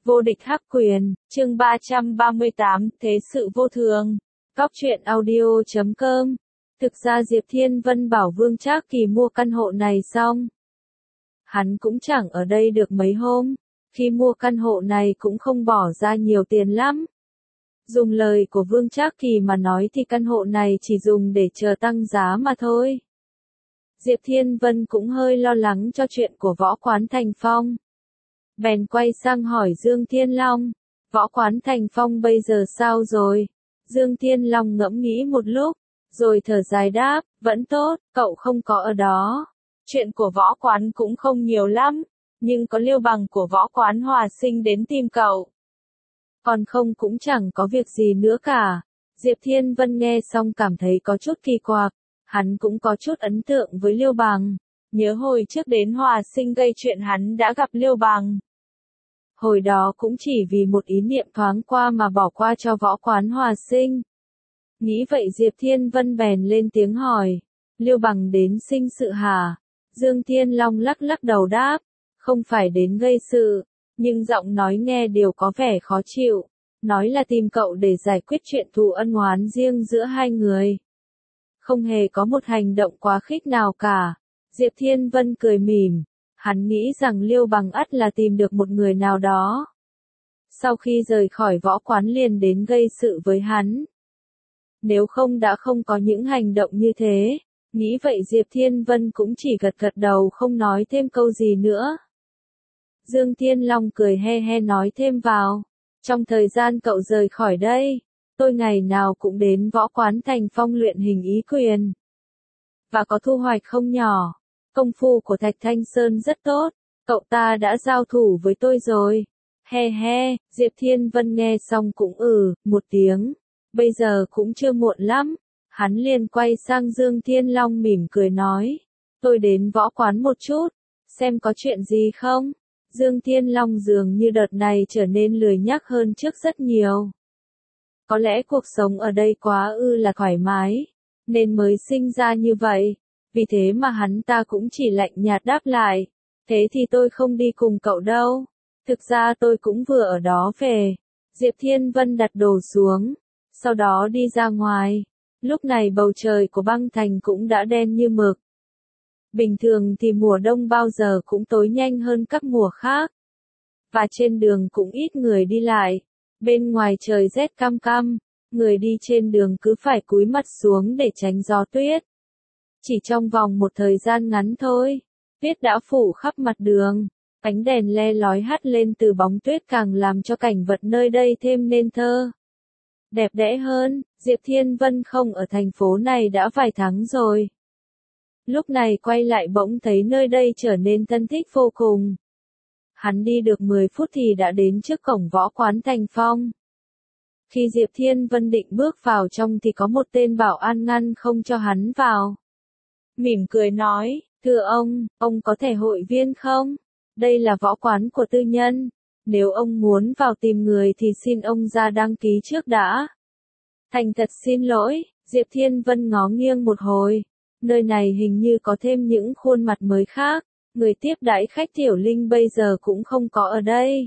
Vô địch hắc quyền, chương 338, Thế sự vô thường. Góc truyện audio.com. Thực ra Diệp Thiên Vân bảo Vương Trác Kỳ mua căn hộ này xong. Hắn cũng chẳng ở đây được mấy hôm. Khi mua căn hộ này cũng không bỏ ra nhiều tiền lắm. Dùng lời của Vương Trác Kỳ mà nói thì căn hộ này chỉ dùng để chờ tăng giá mà thôi. Diệp Thiên Vân cũng hơi lo lắng cho chuyện của Võ Quán Thành Phong. Bèn quay sang hỏi Dương Thiên Long, Võ Quán Thành Phong bây giờ sao rồi? Dương Thiên Long ngẫm nghĩ một lúc, rồi thở dài đáp, vẫn tốt, cậu không có ở đó. Chuyện của Võ Quán cũng không nhiều lắm, nhưng có Liêu Bằng của Võ Quán Hòa Sinh đến tìm cậu. Còn không cũng chẳng có việc gì nữa cả. Diệp Thiên Vân nghe xong cảm thấy có chút kỳ quặc, hắn cũng có chút ấn tượng với Liêu Bằng. Nhớ hồi trước đến Hòa Sinh gây chuyện hắn đã gặp Liêu Bằng. Hồi đó cũng chỉ vì một ý niệm thoáng qua mà bỏ qua cho Võ Quán Hòa Sinh. Nghĩ vậy Diệp Thiên Vân bèn lên tiếng hỏi, Liêu Bằng đến sinh sự hả? Dương Thiên Long lắc lắc đầu đáp, không phải đến gây sự, nhưng giọng nói nghe đều có vẻ khó chịu, nói là tìm cậu để giải quyết chuyện thù ân oán riêng giữa hai người. Không hề có một hành động quá khích nào cả. Diệp Thiên Vân cười mỉm, hắn nghĩ rằng Liêu Bằng ắt là tìm được một người nào đó. Sau khi rời khỏi Võ Quán liền đến gây sự với hắn. Nếu không đã không có những hành động như thế. Nghĩ vậy Diệp Thiên Vân cũng chỉ gật gật đầu không nói thêm câu gì nữa. Dương Thiên Long cười he he nói thêm vào, trong thời gian cậu rời khỏi đây, tôi ngày nào cũng đến Võ Quán Thành Phong luyện hình ý quyền. Và có thu hoạch không nhỏ. Công phu của Thạch Thanh Sơn rất tốt, cậu ta đã giao thủ với tôi rồi. He he, Diệp Thiên Vân nghe xong cũng một tiếng. Bây giờ cũng chưa muộn lắm. Hắn liền quay sang Dương Thiên Long mỉm cười nói, tôi đến Võ Quán một chút, xem có chuyện gì không. Dương Thiên Long dường như đợt này trở nên lười nhác hơn trước rất nhiều. Có lẽ cuộc sống ở đây quá là thoải mái, nên mới sinh ra như vậy. Vì thế mà hắn ta cũng chỉ lạnh nhạt đáp lại, thế thì tôi không đi cùng cậu đâu. Thực ra tôi cũng vừa ở đó về. Diệp Thiên Vân đặt đồ xuống, sau đó đi ra ngoài. Lúc này bầu trời của băng thành cũng đã đen như mực. Bình thường thì mùa đông bao giờ cũng tối nhanh hơn các mùa khác. Và trên đường cũng ít người đi lại. Bên ngoài trời rét căm căm, người đi trên đường cứ phải cúi mặt xuống để tránh gió tuyết. Chỉ trong vòng một thời gian ngắn thôi, tuyết đã phủ khắp mặt đường, ánh đèn le lói hắt lên từ bóng tuyết càng làm cho cảnh vật nơi đây thêm nên thơ. Đẹp đẽ hơn. Diệp Thiên Vân không ở thành phố này đã vài tháng rồi. Lúc này quay lại bỗng thấy nơi đây trở nên thân thích vô cùng. Hắn đi được 10 phút thì đã đến trước cổng Võ Quán Thành Phong. Khi Diệp Thiên Vân định bước vào trong thì có một tên bảo an ngăn không cho hắn vào. Mỉm cười nói, thưa ông có thể hội viên không? Đây là võ quán của tư nhân. Nếu ông muốn vào tìm người thì xin ông ra đăng ký trước đã. Thành thật xin lỗi, Diệp Thiên Vân ngó nghiêng một hồi. Nơi này hình như có thêm những khuôn mặt mới khác. Người tiếp đãi khách Tiểu Linh bây giờ cũng không có ở đây.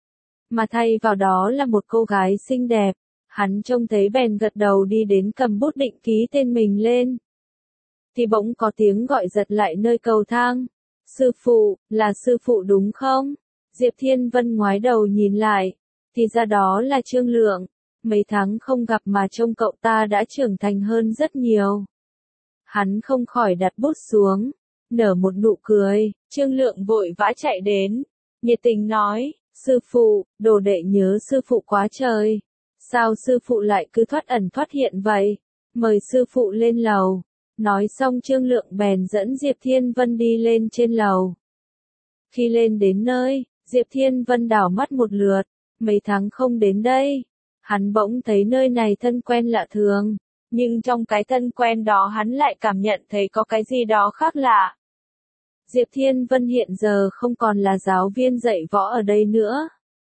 Mà thay vào đó là một cô gái xinh đẹp. Hắn trông thấy bèn gật đầu đi đến cầm bút định ký tên mình lên. Thì bỗng có tiếng gọi giật lại nơi cầu thang. Sư phụ, là sư phụ đúng không? Diệp Thiên Vân ngoái đầu nhìn lại. Thì ra đó là Trương Lượng. Mấy tháng không gặp mà trông cậu ta đã trưởng thành hơn rất nhiều. Hắn không khỏi đặt bút xuống, nở một nụ cười. Trương Lượng vội vã chạy đến, nhiệt tình nói, sư phụ, đồ đệ nhớ sư phụ quá trời. Sao sư phụ lại cứ thoát ẩn thoát hiện vậy? Mời sư phụ lên lầu. Nói xong Trương Lượng bèn dẫn Diệp Thiên Vân đi lên trên lầu. Khi lên đến nơi, Diệp Thiên Vân đảo mắt một lượt, mấy tháng không đến đây. Hắn bỗng thấy nơi này thân quen lạ thường, nhưng trong cái thân quen đó hắn lại cảm nhận thấy có cái gì đó khác lạ. Diệp Thiên Vân hiện giờ không còn là giáo viên dạy võ ở đây nữa.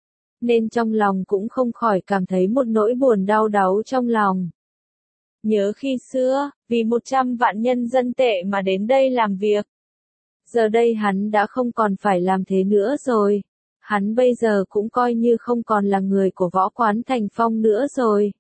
Nên trong lòng cũng không khỏi cảm thấy một nỗi buồn đau đáu trong lòng. Nhớ khi xưa, vì 100 vạn nhân dân tệ mà đến đây làm việc. Giờ đây hắn đã không còn phải làm thế nữa rồi. Hắn bây giờ cũng coi như không còn là người của Võ Quán Thành Phong nữa rồi.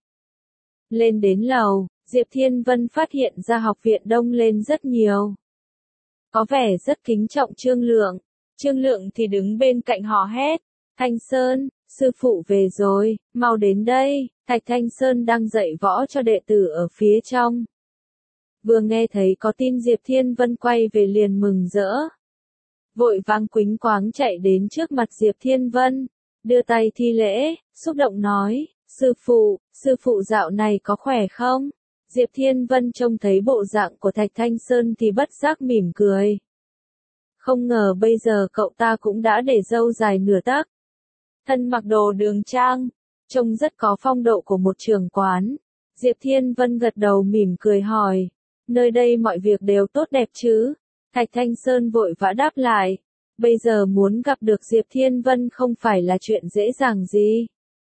Lên đến lầu, Diệp Thiên Vân phát hiện ra học viện đông lên rất nhiều. Có vẻ rất kính trọng Trương Lượng. Trương Lượng thì đứng bên cạnh họ hét. Thanh Sơn, sư phụ về rồi, mau đến đây. Thạch Thanh Sơn đang dạy võ cho đệ tử ở phía trong. Vừa nghe thấy có tin Diệp Thiên Vân quay về liền mừng rỡ. Vội vàng quýnh quáng chạy đến trước mặt Diệp Thiên Vân, đưa tay thi lễ, xúc động nói, sư phụ dạo này có khỏe không? Diệp Thiên Vân trông thấy bộ dạng của Thạch Thanh Sơn thì bất giác mỉm cười. Không ngờ bây giờ cậu ta cũng đã để râu dài nửa tấc. Thân mặc đồ đường trang, trông rất có phong độ của một trưởng quán. Diệp Thiên Vân gật đầu mỉm cười hỏi, nơi đây mọi việc đều tốt đẹp chứ? Thạch Thanh Sơn vội vã đáp lại, bây giờ muốn gặp được Diệp Thiên Vân không phải là chuyện dễ dàng gì.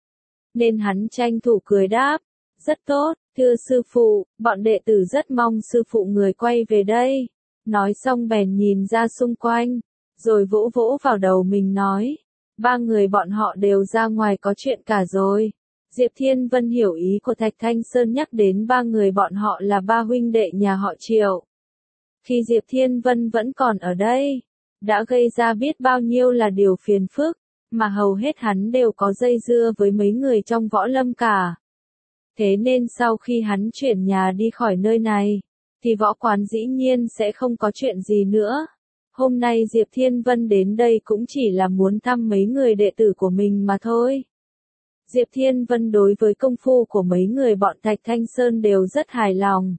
Nên hắn tranh thủ cười đáp, rất tốt, thưa sư phụ, bọn đệ tử rất mong sư phụ người quay về đây. Nói xong bèn nhìn ra xung quanh, rồi vỗ vỗ vào đầu mình nói, ba người bọn họ đều ra ngoài có chuyện cả rồi. Diệp Thiên Vân hiểu ý của Thạch Thanh Sơn nhắc đến ba người bọn họ là ba huynh đệ nhà họ Triệu. Khi Diệp Thiên Vân vẫn còn ở đây, đã gây ra biết bao nhiêu là điều phiền phức, mà hầu hết hắn đều có dây dưa với mấy người trong võ lâm cả. Thế nên sau khi hắn chuyển nhà đi khỏi nơi này, thì võ quán dĩ nhiên sẽ không có chuyện gì nữa. Hôm nay Diệp Thiên Vân đến đây cũng chỉ là muốn thăm mấy người đệ tử của mình mà thôi. Diệp Thiên Vân đối với công phu của mấy người bọn Thạch Thanh Sơn đều rất hài lòng.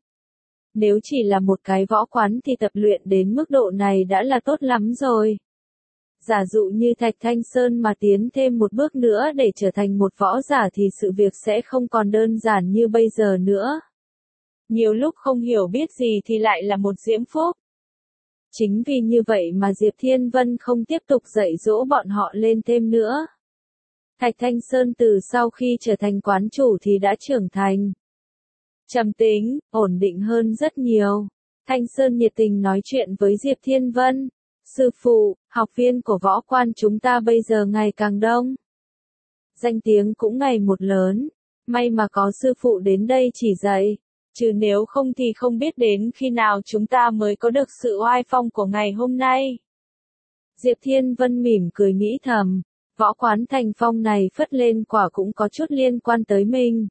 Nếu chỉ là một cái võ quán thì tập luyện đến mức độ này đã là tốt lắm rồi. Giả dụ như Thạch Thanh Sơn mà tiến thêm một bước nữa để trở thành một võ giả thì sự việc sẽ không còn đơn giản như bây giờ nữa. Nhiều lúc không hiểu biết gì thì lại là một diễm phúc. Chính vì như vậy mà Diệp Thiên Vân không tiếp tục dạy dỗ bọn họ lên thêm nữa. Thạch Thanh Sơn từ sau khi trở thành quán chủ thì đã trưởng thành. Trầm tính, ổn định hơn rất nhiều. Thanh Sơn nhiệt tình nói chuyện với Diệp Thiên Vân. Sư phụ, học viên của võ quan chúng ta bây giờ ngày càng đông. Danh tiếng cũng ngày một lớn. May mà có sư phụ đến đây chỉ dạy. Chứ nếu không thì không biết đến khi nào chúng ta mới có được sự oai phong của ngày hôm nay. Diệp Thiên Vân mỉm cười nghĩ thầm. Võ quán Thành Phong này phất lên quả cũng có chút liên quan tới mình.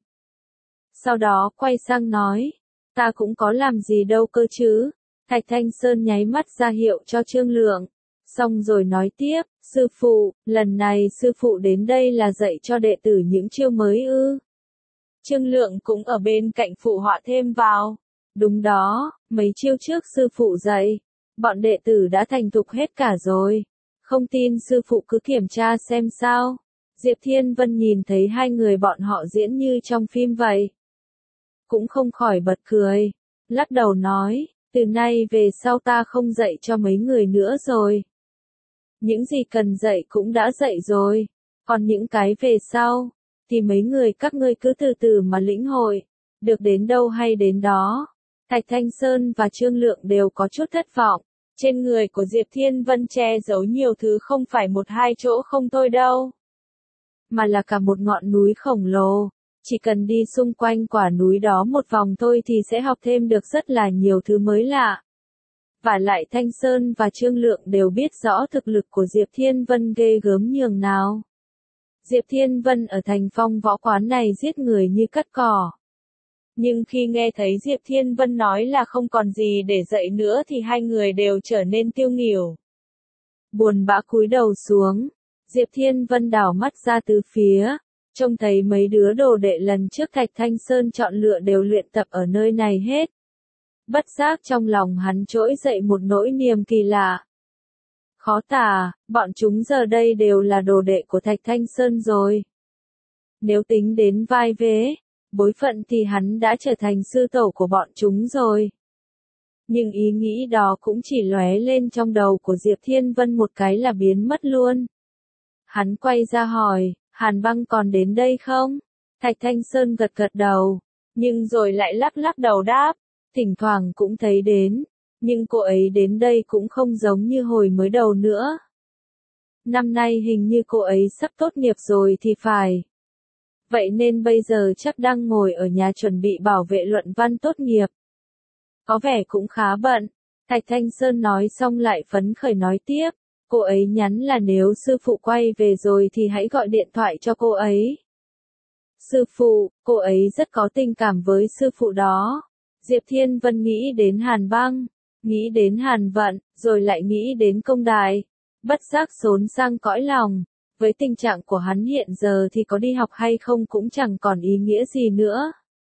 Sau đó quay sang nói, ta cũng có làm gì đâu cơ chứ. Thạch Thanh Sơn nháy mắt ra hiệu cho Trương Lượng. Xong rồi nói tiếp, sư phụ, lần này sư phụ đến đây là dạy cho đệ tử những chiêu mới ư. Trương Lượng cũng ở bên cạnh phụ họa thêm vào. Đúng đó, mấy chiêu trước sư phụ dạy, bọn đệ tử đã thành thục hết cả rồi. Không tin sư phụ cứ kiểm tra xem sao. Diệp Thiên Vân nhìn thấy hai người bọn họ diễn như trong phim vậy. Cũng không khỏi bật cười. Lắc đầu nói, từ nay về sau ta không dạy cho mấy người nữa rồi. Những gì cần dạy cũng đã dạy rồi. Còn những cái về sau, thì mấy người các ngươi cứ từ từ mà lĩnh hội. Được đến đâu hay đến đó. Thạch Thanh Sơn và Trương Lượng đều có chút thất vọng. Trên người của Diệp Thiên Vân che giấu nhiều thứ không phải một hai chỗ không thôi đâu. Mà là cả một ngọn núi khổng lồ. Chỉ cần đi xung quanh quả núi đó một vòng thôi thì sẽ học thêm được rất là nhiều thứ mới lạ. Và lại Thanh Sơn và Trương Lượng đều biết rõ thực lực của Diệp Thiên Vân ghê gớm nhường nào. Diệp Thiên Vân ở Thành Phong võ quán này giết người như cắt cỏ. Nhưng khi nghe thấy Diệp Thiên Vân nói là không còn gì để dạy nữa thì hai người đều trở nên tiêu nghỉu. Buồn bã cúi đầu xuống, Diệp Thiên Vân đảo mắt ra từ phía, trông thấy mấy đứa đồ đệ lần trước Thạch Thanh Sơn chọn lựa đều luyện tập ở nơi này hết. Bất giác trong lòng hắn trỗi dậy một nỗi niềm kỳ lạ. Khó tả, bọn chúng giờ đây đều là đồ đệ của Thạch Thanh Sơn rồi. Nếu tính đến vai vế, bối phận thì hắn đã trở thành sư tổ của bọn chúng rồi. Nhưng ý nghĩ đó cũng chỉ lóe lên trong đầu của Diệp Thiên Vân một cái là biến mất luôn. Hắn quay ra hỏi, Hàn Băng còn đến đây không? Thạch Thanh Sơn gật gật đầu, nhưng rồi lại lắc lắc đầu đáp, thỉnh thoảng cũng thấy đến, nhưng cô ấy đến đây cũng không giống như hồi mới đầu nữa. Năm nay hình như cô ấy sắp tốt nghiệp rồi thì phải. Vậy nên bây giờ chắc đang ngồi ở nhà chuẩn bị bảo vệ luận văn tốt nghiệp. Có vẻ cũng khá bận. Thạch Thanh Sơn nói xong lại phấn khởi nói tiếp. Cô ấy nhắn là nếu sư phụ quay về rồi thì hãy gọi điện thoại cho cô ấy. Sư phụ, cô ấy rất có tình cảm với sư phụ đó. Diệp Thiên Vân nghĩ đến Hàn Băng, nghĩ đến Hàn Vận, rồi lại nghĩ đến Công Đài. Bất giác xốn sang cõi lòng. Với tình trạng của hắn hiện giờ thì có đi học hay không cũng chẳng còn ý nghĩa gì nữa.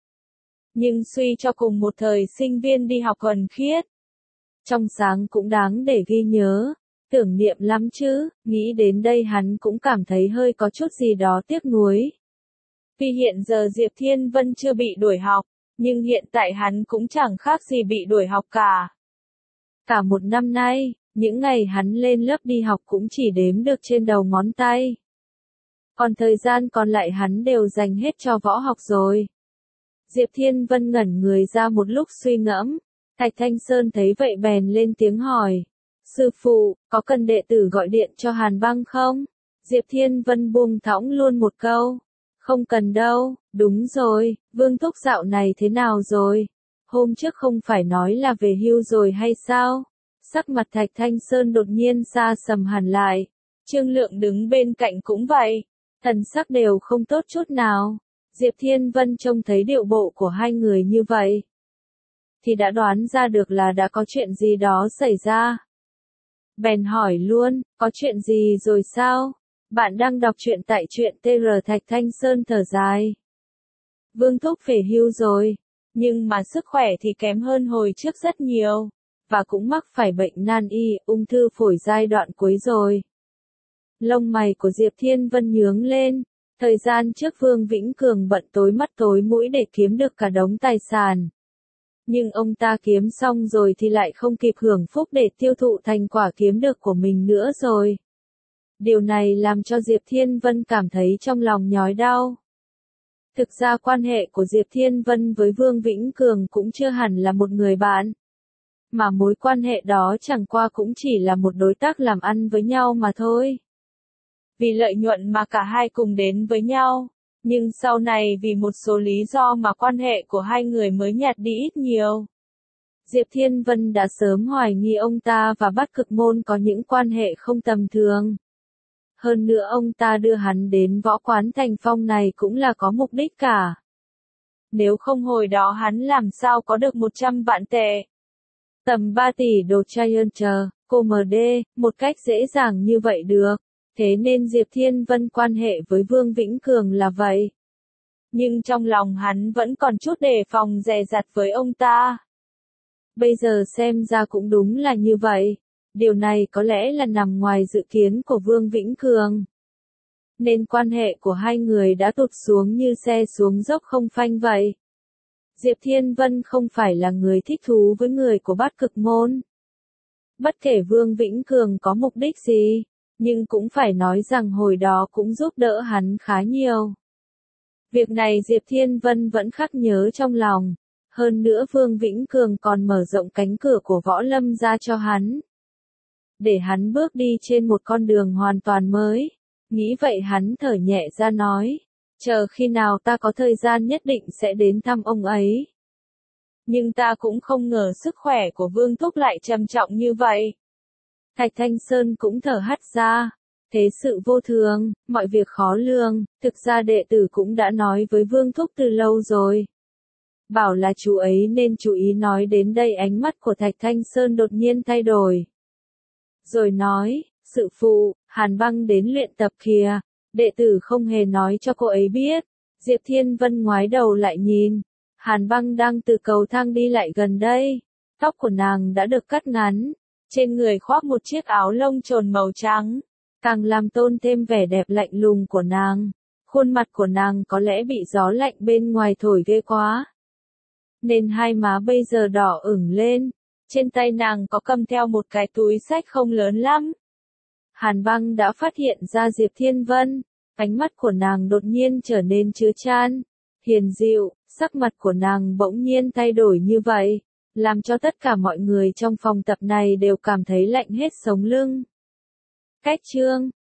Nhưng suy cho cùng một thời sinh viên đi học thuần khiết. Trong sáng cũng đáng để ghi nhớ. Tưởng niệm lắm chứ, nghĩ đến đây hắn cũng cảm thấy hơi có chút gì đó tiếc nuối. Vì hiện giờ Diệp Thiên Vân chưa bị đuổi học, nhưng hiện tại hắn cũng chẳng khác gì bị đuổi học cả. Cả một năm nay, những ngày hắn lên lớp đi học cũng chỉ đếm được trên đầu ngón tay. Còn thời gian còn lại hắn đều dành hết cho võ học rồi. Diệp Thiên Vân ngẩn người ra một lúc suy ngẫm. Thạch Thanh Sơn thấy vậy bèn lên tiếng hỏi. Sư phụ, có cần đệ tử gọi điện cho Hàn Băng không? Diệp Thiên Vân buông thõng luôn một câu. Không cần đâu, đúng rồi, Vương Thúc dạo này thế nào rồi? Hôm trước không phải nói là về hưu rồi hay sao? Sắc mặt Thạch Thanh Sơn đột nhiên xa sầm hẳn lại. Trương Lượng đứng bên cạnh cũng vậy. Thần sắc đều không tốt chút nào. Diệp Thiên Vân trông thấy điệu bộ của hai người như vậy, thì đã đoán ra được là đã có chuyện gì đó xảy ra. Bèn hỏi luôn, có chuyện gì rồi sao? Bạn đang đọc truyện tại truyện TR. Thạch Thanh Sơn thở dài. Vương Thúc về hưu rồi, nhưng mà sức khỏe thì kém hơn hồi trước rất nhiều, và cũng mắc phải bệnh nan y, ung thư phổi giai đoạn cuối rồi. Lông mày của Diệp Thiên Vân nhướng lên. Thời gian trước Vương Vĩnh Cường bận tối mắt tối mũi để kiếm được cả đống tài sản. Nhưng ông ta kiếm xong rồi thì lại không kịp hưởng phúc để tiêu thụ thành quả kiếm được của mình nữa rồi. Điều này làm cho Diệp Thiên Vân cảm thấy trong lòng nhói đau. Thực ra quan hệ của Diệp Thiên Vân với Vương Vĩnh Cường cũng chưa hẳn là một người bạn. Mà mối quan hệ đó chẳng qua cũng chỉ là một đối tác làm ăn với nhau mà thôi. Vì lợi nhuận mà cả hai cùng đến với nhau, nhưng sau này vì một số lý do mà quan hệ của hai người mới nhạt đi ít nhiều. Diệp Thiên Vân đã sớm hoài nghi ông ta và Bát Cực Môn có những quan hệ không tầm thường. Hơn nữa ông ta đưa hắn đến võ quán Thành Phong này cũng là có mục đích cả. Nếu không hồi đó hắn làm sao có được 100 vạn tệ. Tầm 3 tỷ đồ Giant, cô MD, một cách dễ dàng như vậy được. Thế nên Diệp Thiên Vân quan hệ với Vương Vĩnh Cường là vậy. Nhưng trong lòng hắn vẫn còn chút đề phòng dè dặt với ông ta. Bây giờ xem ra cũng đúng là như vậy. Điều này có lẽ là nằm ngoài dự kiến của Vương Vĩnh Cường. Nên quan hệ của hai người đã tụt xuống như xe xuống dốc không phanh vậy. Diệp Thiên Vân không phải là người thích thú với người của Bát Cực Môn. Bất kể Vương Vĩnh Cường có mục đích gì, nhưng cũng phải nói rằng hồi đó cũng giúp đỡ hắn khá nhiều. Việc này Diệp Thiên Vân vẫn khắc nhớ trong lòng. Hơn nữa Vương Vĩnh Cường còn mở rộng cánh cửa của võ lâm ra cho hắn. Để hắn bước đi trên một con đường hoàn toàn mới. Nghĩ vậy hắn thở nhẹ ra nói. Chờ khi nào ta có thời gian nhất định sẽ đến thăm ông ấy. Nhưng ta cũng không ngờ sức khỏe của Vương Thúc lại trầm trọng như vậy. Thạch Thanh Sơn cũng thở hắt ra. Thế sự vô thường, mọi việc khó lường, thực ra đệ tử cũng đã nói với Vương Thúc từ lâu rồi. Bảo là chú ấy nên chú ý nói đến đây ánh mắt của Thạch Thanh Sơn đột nhiên thay đổi. Rồi nói, sự phụ, Hàn Băng đến luyện tập kìa, đệ tử không hề nói cho cô ấy biết. Diệp Thiên Vân ngoái đầu lại nhìn, Hàn Băng đang từ cầu thang đi lại gần đây, tóc của nàng đã được cắt ngắn, trên người khoác một chiếc áo lông trồn màu trắng, càng làm tôn thêm vẻ đẹp lạnh lùng của nàng. Khuôn mặt của nàng có lẽ bị gió lạnh bên ngoài thổi ghê quá, nên hai má bây giờ đỏ ửng lên. Trên tay nàng có cầm theo một cái túi xách không lớn lắm. Hàn Băng đã phát hiện ra Diệp Thiên Vân, ánh mắt của nàng đột nhiên trở nên chứa chan, hiền dịu, sắc mặt của nàng bỗng nhiên thay đổi như vậy, làm cho tất cả mọi người trong phòng tập này đều cảm thấy lạnh hết sống lưng. Cách chương